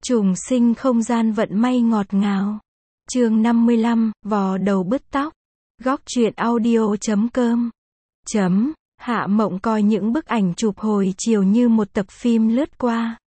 Trùng sinh không gian vận may ngọt ngào. Chương 55, vò đầu bứt tóc. Góc truyện audio.com. Hạ Mộng coi những bức ảnh chụp hồi chiều như một tập phim lướt qua.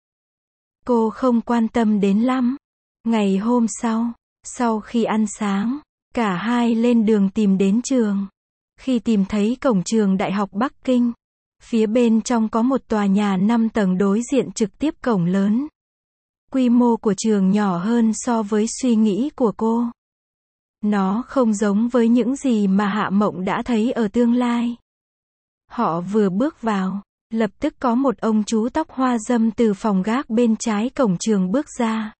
Cô không quan tâm đến lắm. Ngày hôm sau khi ăn sáng, cả hai lên đường tìm đến trường. Khi tìm thấy cổng trường Đại học Bắc Kinh, phía bên trong có một tòa nhà 5 tầng đối diện trực tiếp cổng lớn. Quy mô của trường nhỏ hơn so với suy nghĩ của cô. Nó không giống với những gì mà Hạ Mộng đã thấy ở tương lai. Họ vừa bước vào, lập tức có một ông chú tóc hoa râm từ phòng gác bên trái cổng trường bước ra.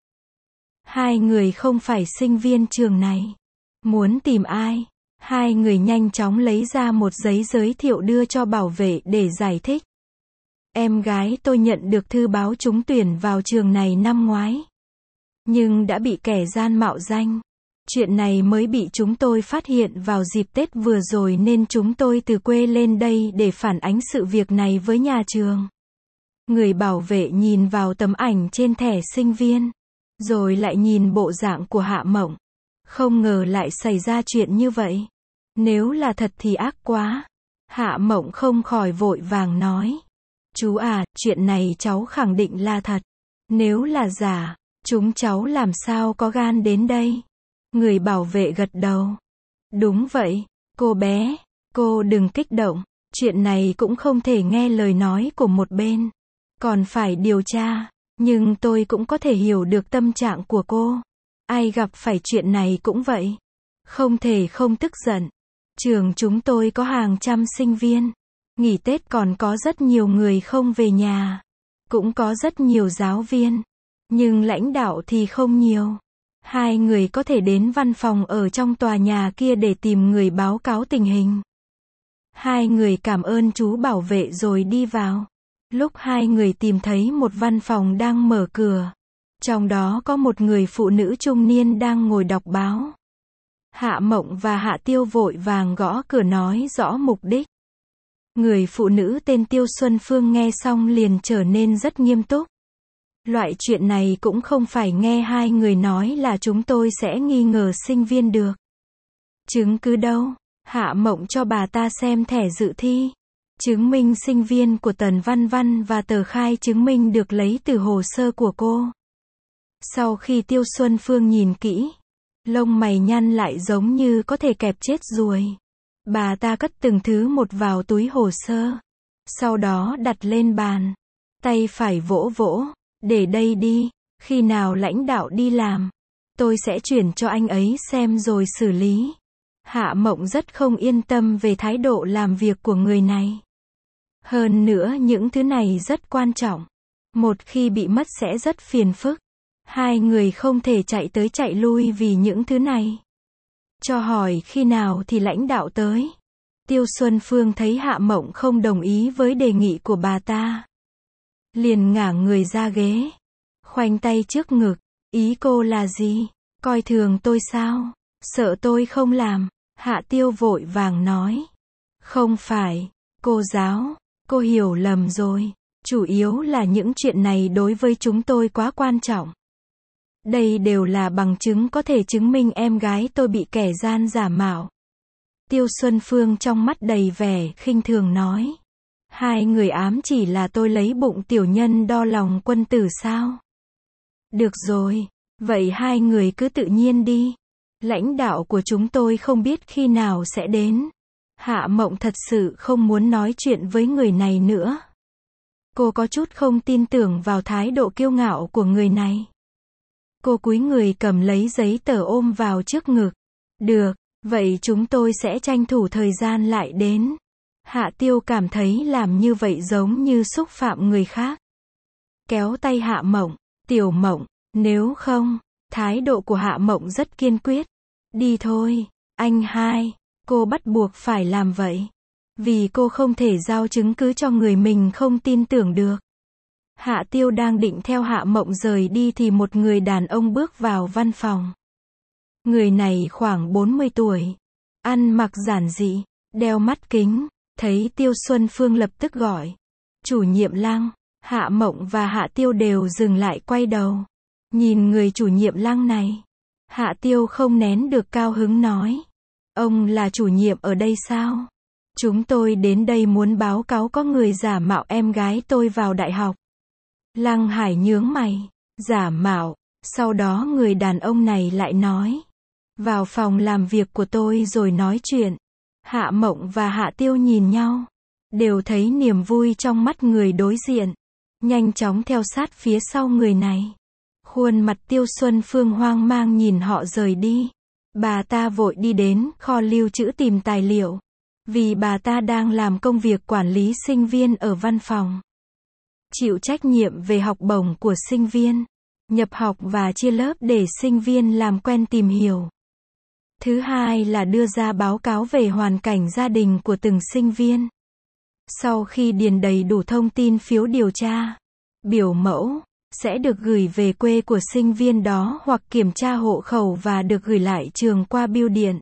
Hai người không phải sinh viên trường này. Muốn tìm ai? Hai người nhanh chóng lấy ra một giấy giới thiệu đưa cho bảo vệ để giải thích. Em gái tôi nhận được thư báo trúng tuyển vào trường này năm ngoái, nhưng đã bị kẻ gian mạo danh. Chuyện này mới bị chúng tôi phát hiện vào dịp Tết vừa rồi nên chúng tôi từ quê lên đây để phản ánh sự việc này với nhà trường. Người bảo vệ nhìn vào tấm ảnh trên thẻ sinh viên, rồi lại nhìn bộ dạng của Hạ Mộng. Không ngờ lại xảy ra chuyện như vậy. Nếu là thật thì ác quá. Hạ Mộng không khỏi vội vàng nói. Chú à, chuyện này cháu khẳng định là thật. Nếu là giả, chúng cháu làm sao có gan đến đây? Người bảo vệ gật đầu. Đúng vậy, cô bé, cô đừng kích động. Chuyện này cũng không thể nghe lời nói của một bên. Còn phải điều tra. Nhưng tôi cũng có thể hiểu được tâm trạng của cô. Ai gặp phải chuyện này cũng vậy. Không thể không tức giận. Trường chúng tôi có hàng trăm sinh viên. Nghỉ Tết còn có rất nhiều người không về nhà. Cũng có rất nhiều giáo viên. Nhưng lãnh đạo thì không nhiều. Hai người có thể đến văn phòng ở trong tòa nhà kia để tìm người báo cáo tình hình. Hai người cảm ơn chú bảo vệ rồi đi vào. Lúc hai người tìm thấy một văn phòng đang mở cửa. Trong đó có một người phụ nữ trung niên đang ngồi đọc báo. Hạ Mộng và Hạ Tiêu vội vàng gõ cửa nói rõ mục đích. Người phụ nữ tên Tiêu Xuân Phương nghe xong liền trở nên rất nghiêm túc. Loại chuyện này cũng không phải nghe hai người nói là chúng tôi sẽ nghi ngờ sinh viên được. Chứng cứ đâu? Hạ Mộng cho bà ta xem thẻ dự thi, chứng minh sinh viên của Tần Văn Văn và tờ khai chứng minh được lấy từ hồ sơ của cô. Sau khi Tiêu Xuân Phương nhìn kỹ, lông mày nhăn lại giống như có thể kẹp chết ruồi. Bà ta cất từng thứ một vào túi hồ sơ. Sau đó đặt lên bàn. Tay phải vỗ vỗ. Để đây đi. Khi nào lãnh đạo đi làm, tôi sẽ chuyển cho anh ấy xem rồi xử lý. Hạ Mộng rất không yên tâm về thái độ làm việc của người này. Hơn nữa những thứ này rất quan trọng. Một khi bị mất sẽ rất phiền phức. Hai người không thể chạy tới chạy lui vì những thứ này. Cho hỏi khi nào thì lãnh đạo tới. Tiêu Xuân Phương thấy Hạ Mộng không đồng ý với đề nghị của bà ta, liền ngả người ra ghế, khoanh tay trước ngực. Ý cô là gì? Coi thường tôi sao? Sợ tôi không làm? Hạ Tiêu vội vàng nói. Không phải, cô giáo, cô hiểu lầm rồi. Chủ yếu là những chuyện này đối với chúng tôi quá quan trọng. Đây đều là bằng chứng có thể chứng minh em gái tôi bị kẻ gian giả mạo. Tiêu Xuân Phương trong mắt đầy vẻ khinh thường nói. Hai người ám chỉ là tôi lấy bụng tiểu nhân đo lòng quân tử sao? Được rồi, vậy hai người cứ tự nhiên đi. Lãnh đạo của chúng tôi không biết khi nào sẽ đến. Hạ Mộng thật sự không muốn nói chuyện với người này nữa. Cô có chút không tin tưởng vào thái độ kiêu ngạo của người này. Cô cúi người cầm lấy giấy tờ ôm vào trước ngực. Được, vậy chúng tôi sẽ tranh thủ thời gian lại đến. Hạ Tiêu cảm thấy làm như vậy giống như xúc phạm người khác. Kéo tay Hạ Mộng. Tiểu Mộng, nếu không, thái độ của Hạ Mộng rất kiên quyết. Đi thôi, anh hai, cô bắt buộc phải làm vậy. Vì cô không thể giao chứng cứ cho người mình không tin tưởng được. Hạ Tiêu đang định theo Hạ Mộng rời đi thì một người đàn ông bước vào văn phòng. Người này khoảng 40 tuổi. Ăn mặc giản dị, đeo mắt kính. Thấy Tiêu Xuân Phương lập tức gọi. Chủ nhiệm Lăng. Hạ Mộng và Hạ Tiêu đều dừng lại quay đầu. Nhìn người chủ nhiệm Lăng này. Hạ Tiêu không nén được cao hứng nói. Ông là chủ nhiệm ở đây sao? Chúng tôi đến đây muốn báo cáo có người giả mạo em gái tôi vào đại học. Lăng Hải nhướng mày. Giả mạo. Sau đó người đàn ông này lại nói. Vào phòng làm việc của tôi rồi nói chuyện. Hạ Mộng và Hạ Tiêu nhìn nhau. Đều thấy niềm vui trong mắt người đối diện. Nhanh chóng theo sát phía sau người này. Khuôn mặt Tiêu Xuân Phương hoang mang nhìn họ rời đi. Bà ta vội đi đến kho lưu trữ tìm tài liệu. Vì bà ta đang làm công việc quản lý sinh viên ở văn phòng. Chịu trách nhiệm về học bổng của sinh viên. Nhập học và chia lớp để sinh viên làm quen tìm hiểu. Thứ hai là đưa ra báo cáo về hoàn cảnh gia đình của từng sinh viên. Sau khi điền đầy đủ thông tin phiếu điều tra, biểu mẫu sẽ được gửi về quê của sinh viên đó hoặc kiểm tra hộ khẩu và được gửi lại trường qua bưu điện.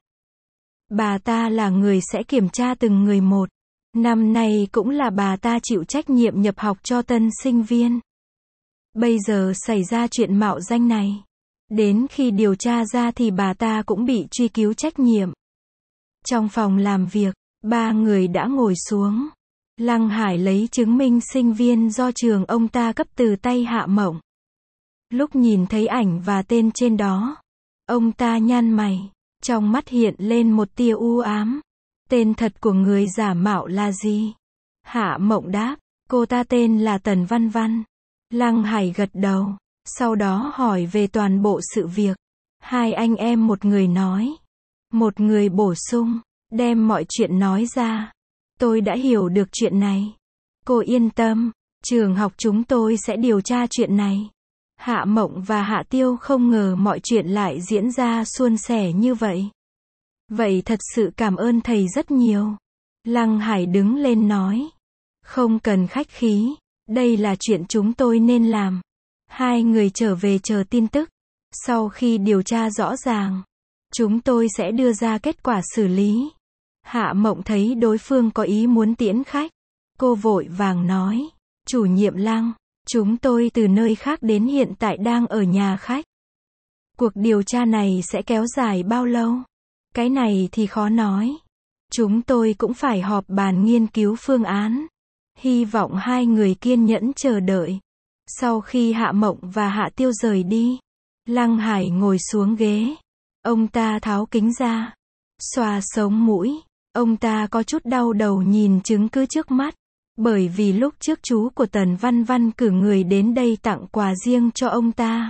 Bà ta là người sẽ kiểm tra từng người một. Năm nay cũng là bà ta chịu trách nhiệm nhập học cho tân sinh viên. Bây giờ xảy ra chuyện mạo danh này. Đến khi điều tra ra thì bà ta cũng bị truy cứu trách nhiệm. Trong phòng làm việc, ba người đã ngồi xuống. Lăng Hải lấy chứng minh sinh viên do trường ông ta cấp từ tay Hạ Mộng. Lúc nhìn thấy ảnh và tên trên đó, ông ta nhăn mày, trong mắt hiện lên một tia u ám. Tên thật của người giả mạo là gì? Hạ Mộng đáp, cô ta tên là Tần Văn Văn. Lăng Hải gật đầu, sau đó hỏi về toàn bộ sự việc. Hai anh em một người nói, một người bổ sung, đem mọi chuyện nói ra. Tôi đã hiểu được chuyện này. Cô yên tâm, trường học chúng tôi sẽ điều tra chuyện này. Hạ Mộng và Hạ Tiêu không ngờ mọi chuyện lại diễn ra suôn sẻ như vậy. Vậy thật sự cảm ơn thầy rất nhiều. Lăng Hải đứng lên nói. Không cần khách khí, đây là chuyện chúng tôi nên làm. Hai người trở về chờ tin tức. Sau khi điều tra rõ ràng, chúng tôi sẽ đưa ra kết quả xử lý. Hạ Mộng thấy đối phương có ý muốn tiễn khách. Cô vội vàng nói. Chủ nhiệm Lăng, chúng tôi từ nơi khác đến hiện tại đang ở nhà khách. Cuộc điều tra này sẽ kéo dài bao lâu? Cái này thì khó nói. Chúng tôi cũng phải họp bàn nghiên cứu phương án. Hy vọng hai người kiên nhẫn chờ đợi. Sau khi Hạ Mộng và Hạ Tiêu rời đi, Lăng Hải ngồi xuống ghế. Ông ta tháo kính ra, xoa sống mũi. Ông ta có chút đau đầu nhìn chứng cứ trước mắt. Bởi vì lúc trước chú của Tần Văn Văn cử người đến đây tặng quà riêng cho ông ta.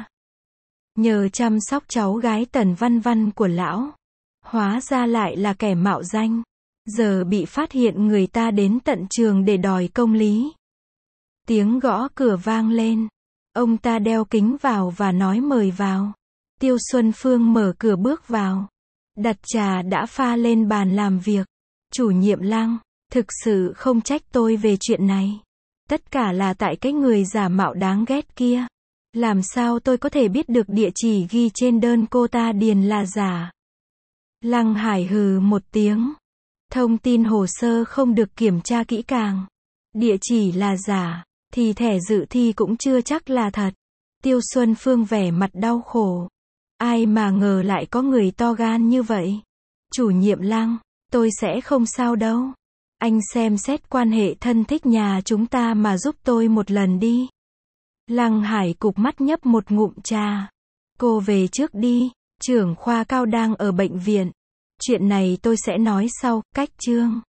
Nhờ chăm sóc cháu gái Tần Văn Văn của lão. Hóa ra lại là kẻ mạo danh. Giờ bị phát hiện người ta đến tận trường để đòi công lý. Tiếng gõ cửa vang lên. Ông ta đeo kính vào và nói mời vào. Tiêu Xuân Phương mở cửa bước vào. Đặt trà đã pha lên bàn làm việc. Chủ nhiệm Lăng, thực sự không trách tôi về chuyện này. Tất cả là tại cái người giả mạo đáng ghét kia. Làm sao tôi có thể biết được địa chỉ ghi trên đơn cô ta điền là giả? Lăng Hải hừ một tiếng. Thông tin hồ sơ không được kiểm tra kỹ càng. Địa chỉ là giả, thì thẻ dự thi cũng chưa chắc là thật. Tiêu Xuân Phương vẻ mặt đau khổ. Ai mà ngờ lại có người to gan như vậy. Chủ nhiệm Lăng, tôi sẽ không sao đâu. Anh xem xét quan hệ thân thích nhà chúng ta mà giúp tôi một lần đi. Lăng Hải cụp mắt nhấp một ngụm trà. Cô về trước đi, trưởng khoa Cao đang ở bệnh viện. Chuyện này tôi sẽ nói sau, cách chương.